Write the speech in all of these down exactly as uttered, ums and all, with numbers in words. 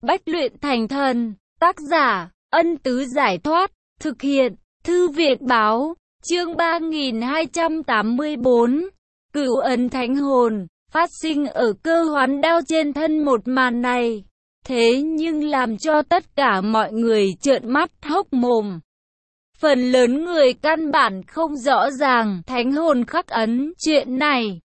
Bách luyện thành thần. Tác giả, Ân Tứ Giải Thoát. Thực hiện, Thư viện Báo. Chương ba nghìn hai trăm tám mươi bốn. Cửu ấn thánh hồn. Phát sinh ở cơ hoán đao trên thân một màn này. Thế nhưng làm cho tất cả mọi người trợn mắt hốc mồm. Phần lớn người căn bản không rõ ràng thánh hồn khắc ấn chuyện này.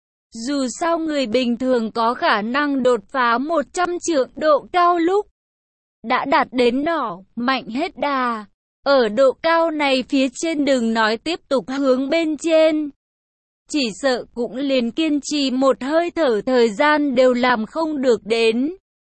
Dù sao người bình thường có khả năng đột phá một trăm trượng độ cao lúc đã đạt đến nỏ, mạnh hết đà. Ở độ cao này phía trên đừng nói tiếp tục hướng bên trên. Chỉ sợ cũng liền kiên trì một hơi thở thời gian đều làm không được đến.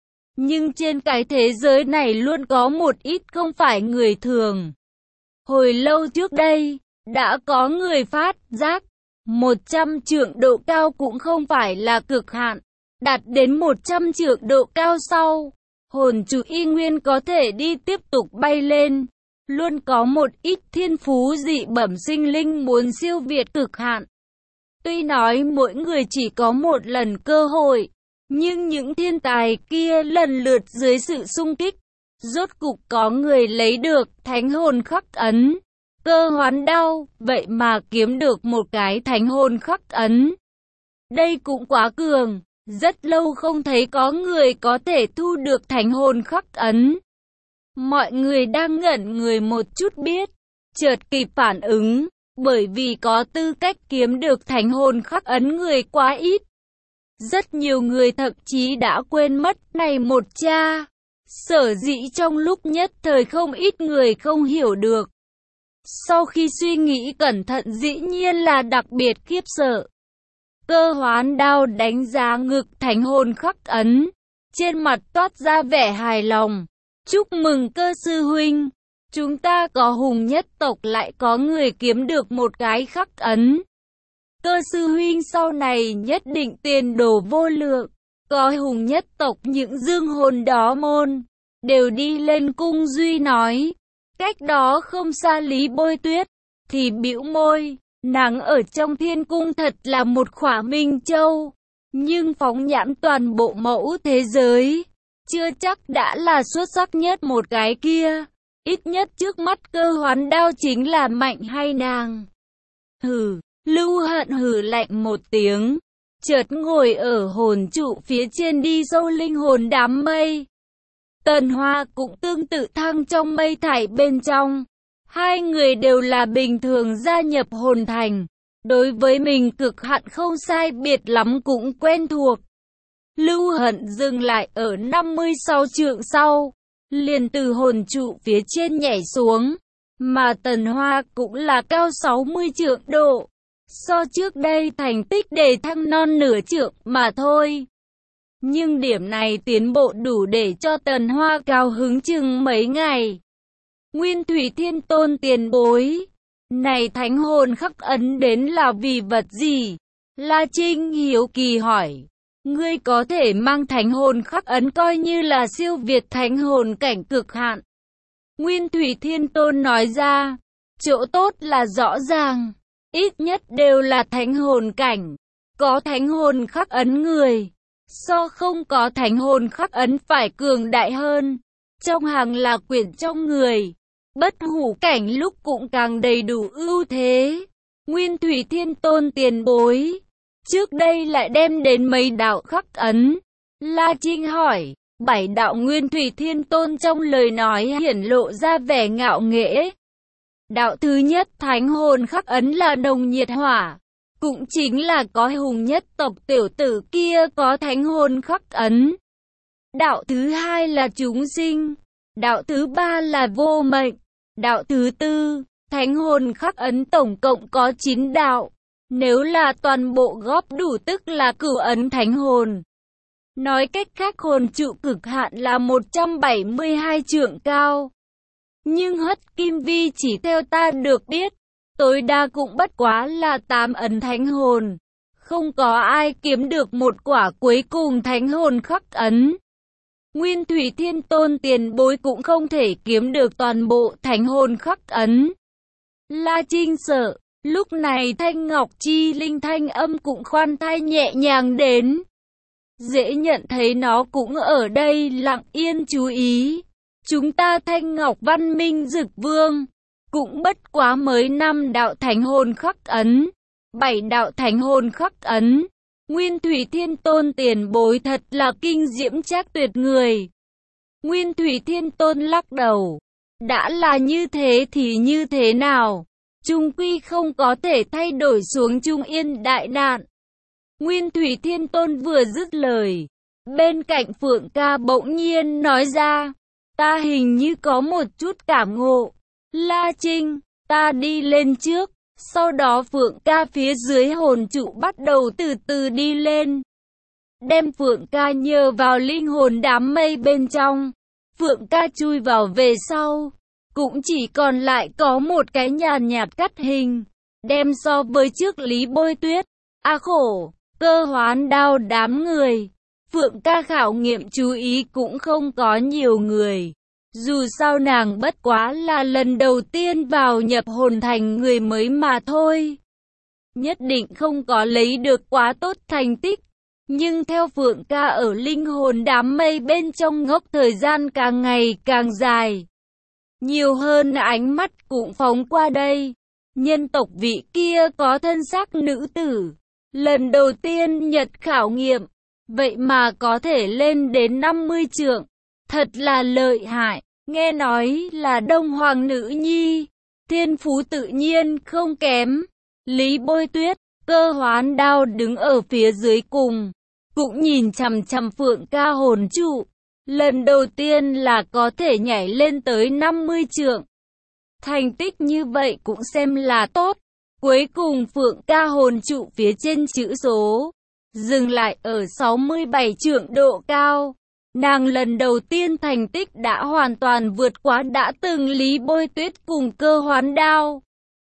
Nhưng trên cái thế giới này luôn có một ít không phải người thường. Hồi lâu trước đây, đã có người phát giác, một trăm trượng độ cao cũng không phải là cực hạn. Đạt đến một trăm trượng độ cao sau, hồn chủ y nguyên có thể đi tiếp tục bay lên. Luôn có một ít thiên phú dị bẩm sinh linh muốn siêu việt cực hạn. Tuy nói mỗi người chỉ có một lần cơ hội, nhưng những thiên tài kia lần lượt dưới sự xung kích, rốt cục có người lấy được thánh hồn khắc ấn. Cơ hoán đao, vậy mà kiếm được một cái thánh hồn khắc ấn. Đây cũng quá cường, rất lâu không thấy có người có thể thu được thánh hồn khắc ấn. Mọi người đang ngẩn người một chút biết, chợt kịp phản ứng, bởi vì có tư cách kiếm được thánh hồn khắc ấn người quá ít. Rất nhiều người thậm chí đã quên mất này một cha. Sở dĩ trong lúc nhất thời không ít người không hiểu được. Sau khi suy nghĩ cẩn thận dĩ nhiên là đặc biệt khiếp sợ. Cơ hoán đao đánh giá ngực thánh hồn khắc ấn. Trên mặt toát ra vẻ hài lòng. Chúc mừng Cơ sư huynh. Chúng ta có hùng nhất tộc lại có người kiếm được một cái khắc ấn. Cơ sư huynh sau này nhất định tiền đồ vô lượng. Có hùng nhất tộc những dương hồn đó môn đều đi lên cung duy nói. Cách đó không xa Lý Bôi Tuyết thì bĩu môi, nàng ở trong thiên cung thật là một khỏa minh châu, nhưng phóng nhãn toàn bộ mẫu thế giới, chưa chắc đã là xuất sắc nhất một cái kia. Ít nhất trước mắt Cơ hoán đao chính là mạnh hay nàng. Hừ, Lưu Hận hừ lạnh một tiếng, chợt ngồi ở hồn trụ phía trên đi sâu linh hồn đám mây. Tần Hoa cũng tương tự thăng trong mây thải bên trong. Hai người đều là bình thường gia nhập hồn thành. Đối với mình cực hạn không sai biệt lắm cũng quen thuộc. Lưu Hận dừng lại ở năm mươi sáu trượng sau, liền từ hồn trụ phía trên nhảy xuống. Mà Tần Hoa cũng là cao sáu mươi trượng độ. So trước đây thành tích để thăng non nửa trượng mà thôi. Nhưng điểm này tiến bộ đủ để cho Tần Hoa cao hứng chừng mấy ngày. Nguyên Thủy Thiên Tôn tiền bối, này thánh hồn khắc ấn đến là vì vật gì? La Trinh hiếu kỳ hỏi. Ngươi có thể mang thánh hồn khắc ấn coi như là siêu việt thánh hồn cảnh cực hạn. Nguyên Thủy Thiên Tôn nói ra, chỗ tốt là rõ ràng, ít nhất đều là thánh hồn cảnh, có thánh hồn khắc ấn người. So không có thánh hồn khắc ấn phải cường đại hơn. Trong hàng là quyển trong người. Bất hủ cảnh lúc cũng càng đầy đủ ưu thế. Nguyên Thủy Thiên Tôn tiền bối, trước đây lại đem đến mấy đạo khắc ấn. La Trinh hỏi. Bảy đạo Nguyên Thủy Thiên Tôn trong lời nói hiển lộ ra vẻ ngạo nghễ. Đạo thứ nhất thánh hồn khắc ấn là đồng nhiệt hỏa. Cũng chính là có hùng nhất tộc tiểu tử kia có thánh hồn khắc ấn. Đạo thứ hai là chúng sinh. Đạo thứ ba là vô mệnh. Đạo thứ tư, thánh hồn khắc ấn tổng cộng có chín đạo. Nếu là toàn bộ góp đủ tức là cửu ấn thánh hồn. Nói cách khác hồn trụ cực hạn là một trăm bảy mươi hai trượng cao. Nhưng Hất Kim Vi chỉ theo ta được biết, tối đa cũng bất quá là tám ấn thánh hồn. Không có ai kiếm được một quả cuối cùng thánh hồn khắc ấn. Nguyên Thủy Thiên Tôn tiền bối cũng không thể kiếm được toàn bộ thánh hồn khắc ấn. La Trinh sợ, lúc này Thanh Ngọc Chi Linh thanh âm cũng khoan thai nhẹ nhàng đến. Dễ nhận thấy nó cũng ở đây lặng yên chú ý. Chúng ta Thanh Ngọc Văn Minh Dực Vương, cũng bất quá mới năm đạo thánh hồn khắc ấn, bảy đạo thánh hồn khắc ấn. Nguyên Thủy Thiên Tôn tiền bối thật là kinh diễm trác tuyệt người. Nguyên Thủy Thiên Tôn lắc đầu. Đã là như thế thì như thế nào? Trung quy không có thể thay đổi xuống Trung Yên đại nạn. Nguyên Thủy Thiên Tôn vừa dứt lời, bên cạnh Phượng Ca bỗng nhiên nói ra, ta hình như có một chút cảm ngộ. La Trinh, ta đi lên trước, sau đó Phượng Ca phía dưới hồn trụ bắt đầu từ từ đi lên. Đem Phượng Ca nhờ vào linh hồn đám mây bên trong, Phượng Ca chui vào về sau, cũng chỉ còn lại có một cái nhàn nhạt cắt hình, đem so với trước Lý Bôi Tuyết, a khổ, Cơ Hoán Đao đám người. Phượng Ca khảo nghiệm chú ý cũng không có nhiều người. Dù sao nàng bất quá là lần đầu tiên vào nhập hồn thành người mới mà thôi. Nhất định không có lấy được quá tốt thành tích. Nhưng theo Phượng Ca ở linh hồn đám mây bên trong ngốc thời gian càng ngày càng dài. Nhiều hơn ánh mắt cũng phóng qua đây. Nhân tộc vị kia có thân xác nữ tử. Lần đầu tiên nhật khảo nghiệm. Vậy mà có thể lên đến năm mươi trượng. Thật là lợi hại. Nghe nói là Đông Hoàng nữ nhi. Thiên phú tự nhiên không kém. Lý Bôi Tuyết, Cơ Hoán Đao đứng ở phía dưới cùng. Cũng nhìn chằm chằm Phượng Ca hồn trụ. Lần đầu tiên là có thể nhảy lên tới năm mươi trượng. Thành tích như vậy cũng xem là tốt. Cuối cùng Phượng Ca hồn trụ phía trên chữ số dừng lại ở sáu mươi bảy trượng độ cao. Nàng lần đầu tiên thành tích đã hoàn toàn vượt quá đã từng Lý Bôi Tuyết cùng Cơ Hoán Đao.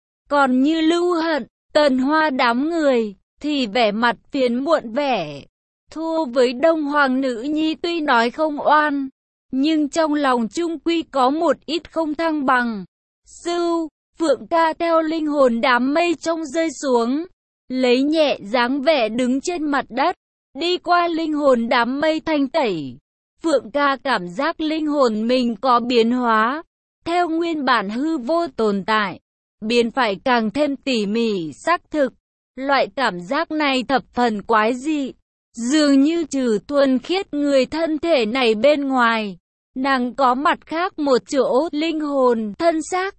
Còn như Lưu Hận, Tần Hoa đám người thì vẻ mặt phiền muộn vẻ. Thua với Đông Hoàng nữ nhi tuy nói không oan, nhưng trong lòng chung quy có một ít không thăng bằng. Sưu, Phượng Ca theo linh hồn đám mây trong rơi xuống, lấy nhẹ dáng vẻ đứng trên mặt đất, đi qua linh hồn đám mây thanh tẩy. Phượng Ca cảm giác linh hồn mình có biến hóa, theo nguyên bản hư vô tồn tại, biến phải càng thêm tỉ mỉ xác thực. Loại cảm giác này thập phần quái dị. Dường như trừ thuần khiết người thân thể này bên ngoài, nàng có mặt khác một chỗ linh hồn thân xác.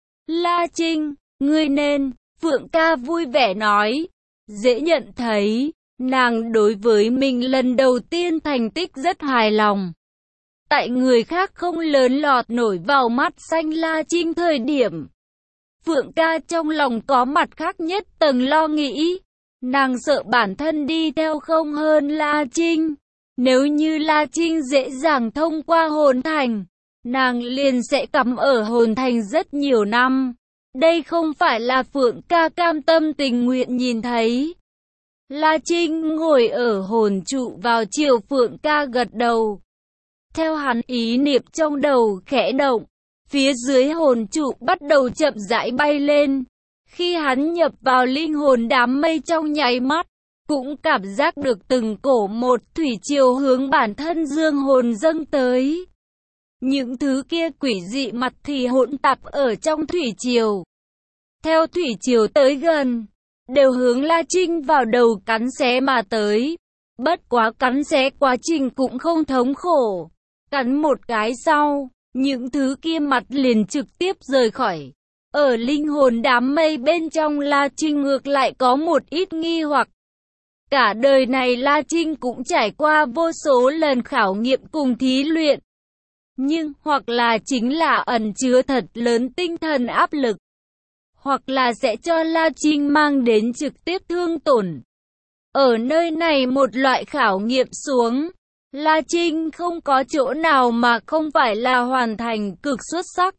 La Trinh, ngươi nên, Phượng Ca vui vẻ nói, dễ nhận thấy, nàng đối với mình lần đầu tiên thành tích rất hài lòng. Tại người khác không lớn lọt nổi vào mắt xanh La Trinh thời điểm, Phượng Ca trong lòng có mặt khác nhất tầng lo nghĩ. Nàng sợ bản thân đi theo không hơn La Trinh. Nếu như La Trinh dễ dàng thông qua hồn thành, nàng liền sẽ cắm ở hồn thành rất nhiều năm. Đây không phải là Phượng Ca cam tâm tình nguyện nhìn thấy. La Trinh ngồi ở hồn trụ vào chiều Phượng Ca gật đầu. Theo hắn ý niệm trong đầu khẽ động, phía dưới hồn trụ bắt đầu chậm rãi bay lên. Khi hắn nhập vào linh hồn đám mây trong nháy mắt, cũng cảm giác được từng cổ một thủy triều hướng bản thân dương hồn dâng tới. Những thứ kia quỷ dị mặt thì hỗn tạp ở trong thủy triều. Theo thủy triều tới gần, đều hướng La Trinh vào đầu cắn xé mà tới. Bất quá cắn xé quá trình cũng không thống khổ. Cắn một cái sau, những thứ kia mặt liền trực tiếp rời khỏi. Ở linh hồn đám mây bên trong La Trinh ngược lại có một ít nghi hoặc. Cả đời này La Trinh cũng trải qua vô số lần khảo nghiệm cùng thí luyện. Nhưng hoặc là chính là ẩn chứa thật lớn tinh thần áp lực. Hoặc là sẽ cho La Trinh mang đến trực tiếp thương tổn. Ở nơi này một loại khảo nghiệm xuống, La Trinh không có chỗ nào mà không phải là hoàn thành cực xuất sắc.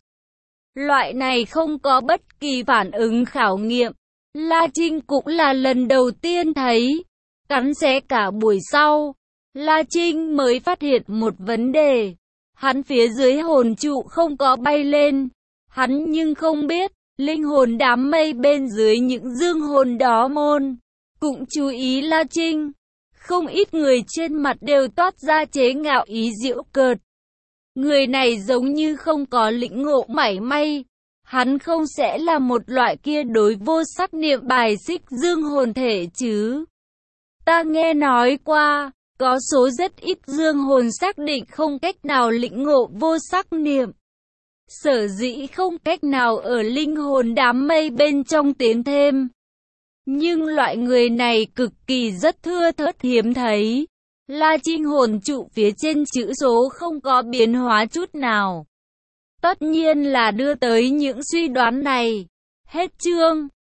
Loại này không có bất kỳ phản ứng khảo nghiệm, La Trinh cũng là lần đầu tiên thấy. Cắn xé cả buổi sau, La Trinh mới phát hiện một vấn đề. Hắn phía dưới hồn trụ không có bay lên. Hắn nhưng không biết, linh hồn đám mây bên dưới những dương hồn đó môn cũng chú ý La Trinh. Không ít người trên mặt đều toát ra chế ngạo ý giễu cợt. Người này giống như không có lĩnh ngộ mảy may. Hắn không sẽ là một loại kia đối vô sắc niệm bài xích dương hồn thể chứ. Ta nghe nói qua, có số rất ít dương hồn xác định không cách nào lĩnh ngộ vô sắc niệm. Sở dĩ không cách nào ở linh hồn đám mây bên trong tiến thêm. Nhưng loại người này cực kỳ rất thưa thớt hiếm thấy. La Trinh hồn trụ phía trên chữ số không có biến hóa chút nào. Tất nhiên là đưa tới những suy đoán này. Hết chương.